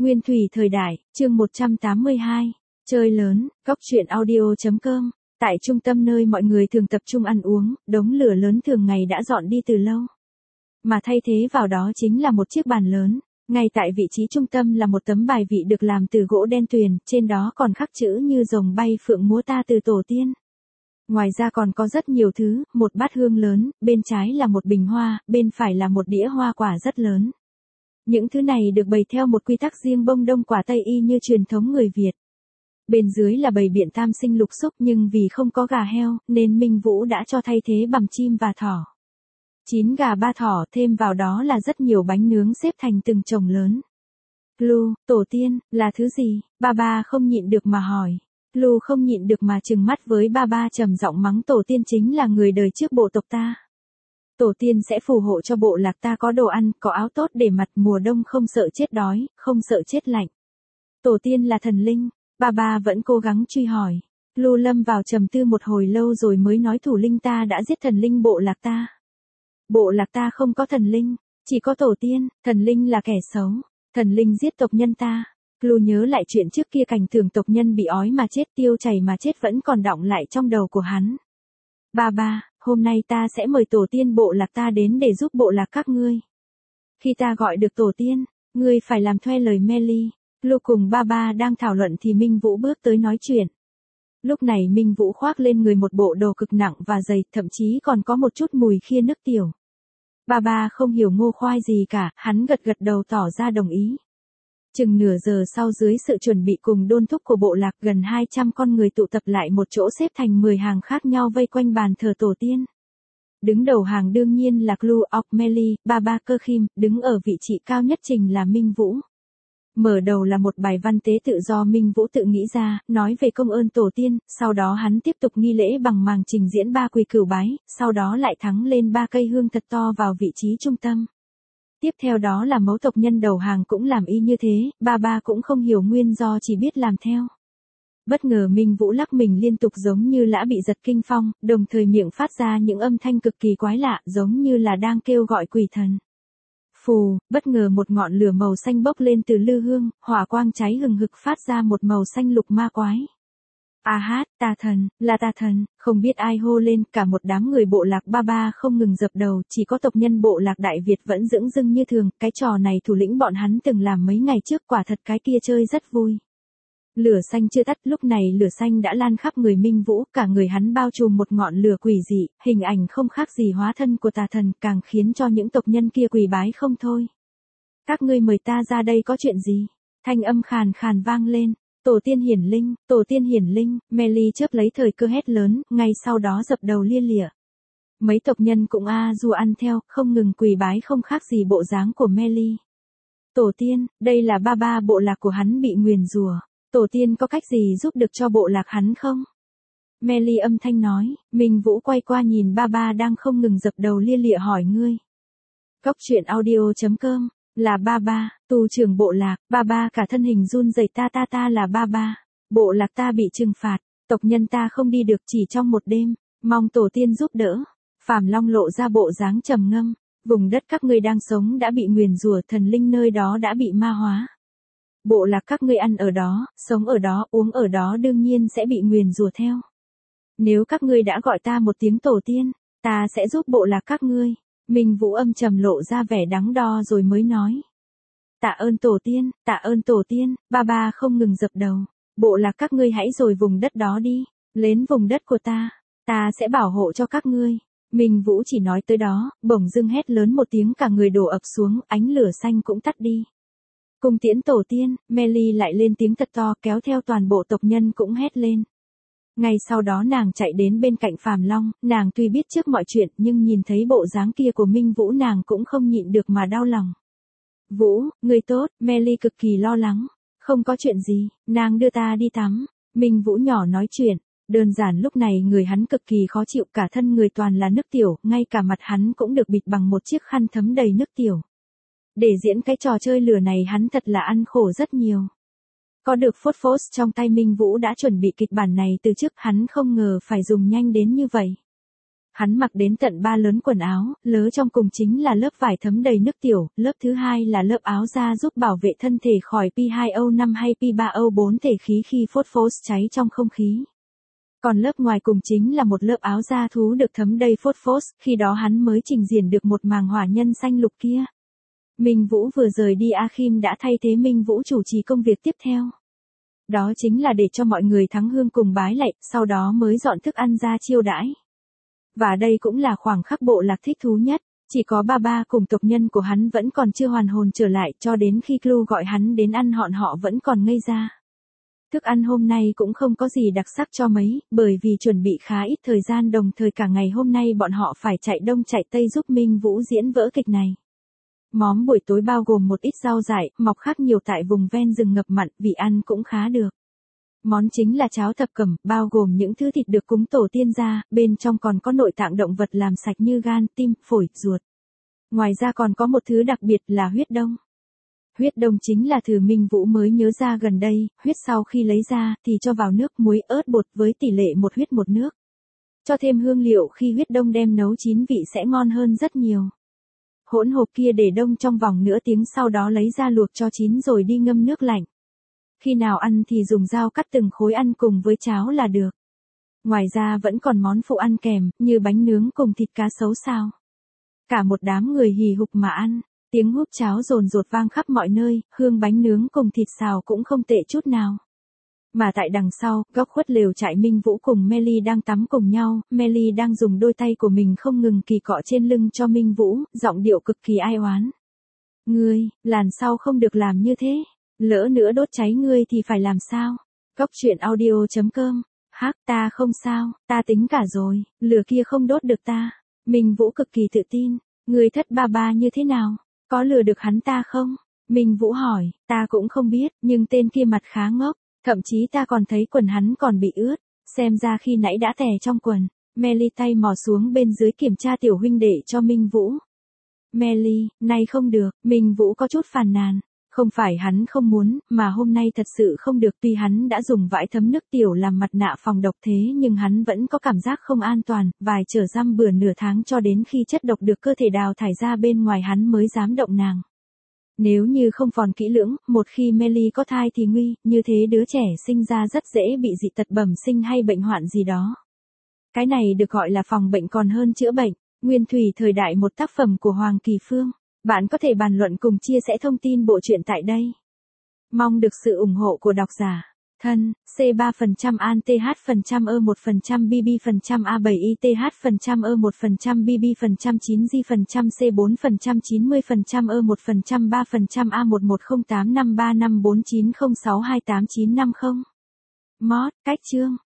Nguyên thủy thời đại, chương 182. Chơi lớn, góc truyện audio.com. Tại trung tâm nơi mọi người thường tập trung ăn uống, đống lửa lớn thường ngày đã dọn đi từ lâu. Mà thay thế vào đó chính là một chiếc bàn lớn. Ngay tại vị trí trung tâm là một tấm bài vị được làm từ gỗ đen tuyền, trên đó còn khắc chữ như rồng bay phượng múa ta từ tổ tiên. Ngoài ra còn có rất nhiều thứ, một bát hương lớn, bên trái là một bình hoa, bên phải là một đĩa hoa quả rất lớn. Những thứ này được bày theo một quy tắc riêng bông đông quả Tây y như truyền thống người Việt. Bên dưới là bày biện tam sinh lục xúc nhưng vì không có gà heo, nên Minh Vũ đã cho thay thế bằng chim và thỏ. 9 gà 3 thỏ, thêm vào đó là rất nhiều bánh nướng xếp thành từng chồng lớn. Lu, tổ tiên, là thứ gì? Ba không nhịn được mà hỏi. Lu không nhịn được mà trừng mắt với ba trầm giọng mắng tổ tiên chính là người đời trước bộ tộc ta. Tổ tiên sẽ phù hộ cho bộ lạc ta có đồ ăn, có áo tốt để mặt mùa đông không sợ chết đói, không sợ chết lạnh. Tổ tiên là thần linh, ba vẫn cố gắng truy hỏi. Lu lâm vào trầm tư một hồi lâu rồi mới nói thủ linh ta đã giết thần linh bộ lạc ta. Bộ lạc ta không có thần linh, chỉ có tổ tiên, thần linh là kẻ xấu, thần linh giết tộc nhân ta. Lu nhớ lại chuyện trước kia cảnh tượng tộc nhân bị ói mà chết tiêu chảy mà chết vẫn còn đọng lại trong đầu của hắn. Ba, hôm nay ta sẽ mời tổ tiên bộ lạc ta đến để giúp bộ lạc các ngươi. Khi ta gọi được tổ tiên, ngươi phải làm theo lời Melly. Lu cùng ba đang thảo luận thì Minh Vũ bước tới nói chuyện. Lúc này Minh Vũ khoác lên người một bộ đồ cực nặng và dày, thậm chí còn có một chút mùi khia nước tiểu. Ba không hiểu ngô khoai gì cả, hắn gật đầu tỏ ra đồng ý. Chừng nửa giờ sau dưới sự chuẩn bị cùng đôn thúc của bộ lạc gần 200 con người tụ tập lại một chỗ xếp thành 10 hàng khác nhau vây quanh bàn thờ tổ tiên. Đứng đầu hàng đương nhiên là Clu of Melly, ba Cơ Khim, đứng ở vị trí cao nhất trình là Minh Vũ. Mở đầu là một bài văn tế tự do Minh Vũ tự nghĩ ra, nói về công ơn tổ tiên, sau đó hắn tiếp tục nghi lễ bằng màng trình diễn 3 quỳ cửu bái, sau đó lại thắng lên 3 cây hương thật to vào vị trí trung tâm. Tiếp theo đó là mẫu tộc nhân đầu hàng cũng làm y như thế, ba cũng không hiểu nguyên do chỉ biết làm theo. Bất ngờ Minh Vũ lắc mình liên tục giống như lã bị giật kinh phong, đồng thời miệng phát ra những âm thanh cực kỳ quái lạ giống như là đang kêu gọi quỷ thần. Phù, bất ngờ một ngọn lửa màu xanh bốc lên từ lư hương, hỏa quang cháy hừng hực phát ra một màu xanh lục ma quái. A hát, tà thần, là tà thần, không biết ai hô lên, cả một đám người bộ lạc ba không ngừng dập đầu, chỉ có tộc nhân bộ lạc Đại Việt vẫn dửng dưng như thường, cái trò này thủ lĩnh bọn hắn từng làm mấy ngày trước quả thật cái kia chơi rất vui. Lửa xanh chưa tắt, lúc này lửa xanh đã lan khắp người Minh Vũ, cả người hắn bao trùm một ngọn lửa quỷ dị, hình ảnh không khác gì hóa thân của tà thần, càng khiến cho những tộc nhân kia quỳ bái không thôi. Các ngươi mời ta ra đây có chuyện gì? Thanh âm khàn khàn vang lên. Tổ tiên hiển linh, Melly chớp lấy thời cơ hét lớn, ngay sau đó dập đầu lia lịa. Mấy tộc nhân cũng du ăn theo, không ngừng quỳ bái không khác gì bộ dáng của Melly. Tổ tiên, đây là ba bộ lạc của hắn bị nguyền rủa. Tổ tiên có cách gì giúp được cho bộ lạc hắn không? Melly âm thanh nói, Minh Vũ quay qua nhìn ba đang không ngừng dập đầu lia lịa hỏi ngươi. Góc truyện audio.com, là ba, tù trưởng bộ lạc, ba cả thân hình run rẩy ta là ba. Bộ lạc ta bị trừng phạt, tộc nhân ta không đi được chỉ trong một đêm, mong tổ tiên giúp đỡ. Phàm Long lộ ra bộ dáng trầm ngâm, vùng đất các ngươi đang sống đã bị nguyền rủa, thần linh nơi đó đã bị ma hóa. Bộ lạc các ngươi ăn ở đó, sống ở đó, uống ở đó đương nhiên sẽ bị nguyền rủa theo. Nếu các ngươi đã gọi ta một tiếng tổ tiên, ta sẽ giúp bộ lạc các ngươi. Minh Vũ âm trầm lộ ra vẻ đắn đo rồi mới nói. Tạ ơn tổ tiên, ba không ngừng dập đầu. Bộ lạc các ngươi hãy rồi vùng đất đó đi, đến vùng đất của ta sẽ bảo hộ cho các ngươi. Minh Vũ chỉ nói tới đó, bỗng dưng hét lớn một tiếng cả người đổ ập xuống, ánh lửa xanh cũng tắt đi. Cung tiễn tổ tiên, Melly lại lên tiếng thật to kéo theo toàn bộ tộc nhân cũng hét lên. Ngay sau đó nàng chạy đến bên cạnh Phàm Long, nàng tuy biết trước mọi chuyện nhưng nhìn thấy bộ dáng kia của Minh Vũ nàng cũng không nhịn được mà đau lòng. Vũ, người tốt, Melly cực kỳ lo lắng. Không có chuyện gì, nàng đưa ta đi tắm. Minh Vũ nhỏ nói chuyện, đơn giản lúc này người hắn cực kỳ khó chịu, cả thân người toàn là nước tiểu, ngay cả mặt hắn cũng được bịt bằng một chiếc khăn thấm đầy nước tiểu. Để diễn cái trò chơi lửa này hắn thật là ăn khổ rất nhiều. Có được phốt phốt trong tay Minh Vũ đã chuẩn bị kịch bản này từ trước, hắn không ngờ phải dùng nhanh đến như vậy. Hắn mặc đến tận 3 lớn quần áo, lớ trong cùng chính là lớp vải thấm đầy nước tiểu, lớp thứ hai là lớp áo da giúp bảo vệ thân thể khỏi P2O5 hay P3O4 thể khí khi phốt cháy trong không khí. Còn lớp ngoài cùng chính là một lớp áo da thú được thấm đầy phốt, khi đó hắn mới trình diễn được một màng hỏa nhân xanh lục kia. Minh Vũ vừa rời đi A Kim đã thay thế Minh Vũ chủ trì công việc tiếp theo. Đó chính là để cho mọi người thắng hương cùng bái lạy, sau đó mới dọn thức ăn ra chiêu đãi. Và đây cũng là khoảng khắc Bộ Lạc thích thú nhất, chỉ có ba cùng tộc nhân của hắn vẫn còn chưa hoàn hồn trở lại cho đến khi Clu gọi hắn đến ăn họ vẫn còn ngây ra. Thức ăn hôm nay cũng không có gì đặc sắc cho mấy, bởi vì chuẩn bị khá ít thời gian đồng thời cả ngày hôm nay bọn họ phải chạy đông chạy tây giúp Minh Vũ diễn vở kịch này. Món buổi tối bao gồm một ít rau dại, mọc khác nhiều tại vùng ven rừng ngập mặn, vị ăn cũng khá được. Món chính là cháo thập cẩm, bao gồm những thứ thịt được cúng tổ tiên ra, bên trong còn có nội tạng động vật làm sạch như gan, tim, phổi, ruột. Ngoài ra còn có một thứ đặc biệt là huyết đông. Huyết đông chính là thứ Minh Vũ mới nhớ ra gần đây, huyết sau khi lấy ra thì cho vào nước muối ớt bột với tỷ lệ 1 huyết 1 nước. Cho thêm hương liệu khi huyết đông đem nấu chín vị sẽ ngon hơn rất nhiều. Hỗn hộp kia để đông trong vòng nửa tiếng sau đó lấy ra luộc cho chín rồi đi ngâm nước lạnh. Khi nào ăn thì dùng dao cắt từng khối ăn cùng với cháo là được. Ngoài ra vẫn còn món phụ ăn kèm, như bánh nướng cùng thịt cá sấu xào. Cả một đám người hì hục mà ăn, tiếng húp cháo rồn rột vang khắp mọi nơi, hương bánh nướng cùng thịt xào cũng không tệ chút nào. Mà tại đằng sau, góc khuất lều trại Minh Vũ cùng Melly đang tắm cùng nhau, Melly đang dùng đôi tay của mình không ngừng kỳ cọ trên lưng cho Minh Vũ, giọng điệu cực kỳ ai oán. Ngươi, lần sau không được làm như thế, lỡ nữa đốt cháy ngươi thì phải làm sao? Góc truyện audio.com. Hắc, ta không sao, ta tính cả rồi, lửa kia không đốt được ta. Minh Vũ cực kỳ tự tin, ngươi thất ba như thế nào? Có lừa được hắn ta không? Minh Vũ hỏi, ta cũng không biết, nhưng tên kia mặt khá ngốc. Thậm chí ta còn thấy quần hắn còn bị ướt, xem ra khi nãy đã tè trong quần. Melly tay mò xuống bên dưới kiểm tra tiểu huynh đệ cho Minh Vũ. Melly, nay không được, Minh Vũ có chút phàn nàn. Không phải hắn không muốn, mà hôm nay thật sự không được, tuy hắn đã dùng vải thấm nước tiểu làm mặt nạ phòng độc thế nhưng hắn vẫn có cảm giác không an toàn, vài trở răm bữa nửa tháng cho đến khi chất độc được cơ thể đào thải ra bên ngoài hắn mới dám động nàng. Nếu như không phòn kỹ lưỡng, một khi Melly có thai thì nguy, như thế đứa trẻ sinh ra rất dễ bị dị tật bẩm sinh hay bệnh hoạn gì đó. Cái này được gọi là phòng bệnh còn hơn chữa bệnh. Nguyên thủy thời đại, một tác phẩm của Hoàng Kỳ Phương. Bạn có thể bàn luận cùng chia sẻ thông tin bộ truyện tại đây. Mong được sự ủng hộ của độc giả. Thân, C3% An TH% E1% BB% A7 ITH% E1% BB% 9G% C4% 90% E1% 3% A1108535490628950. Mod, cách chương.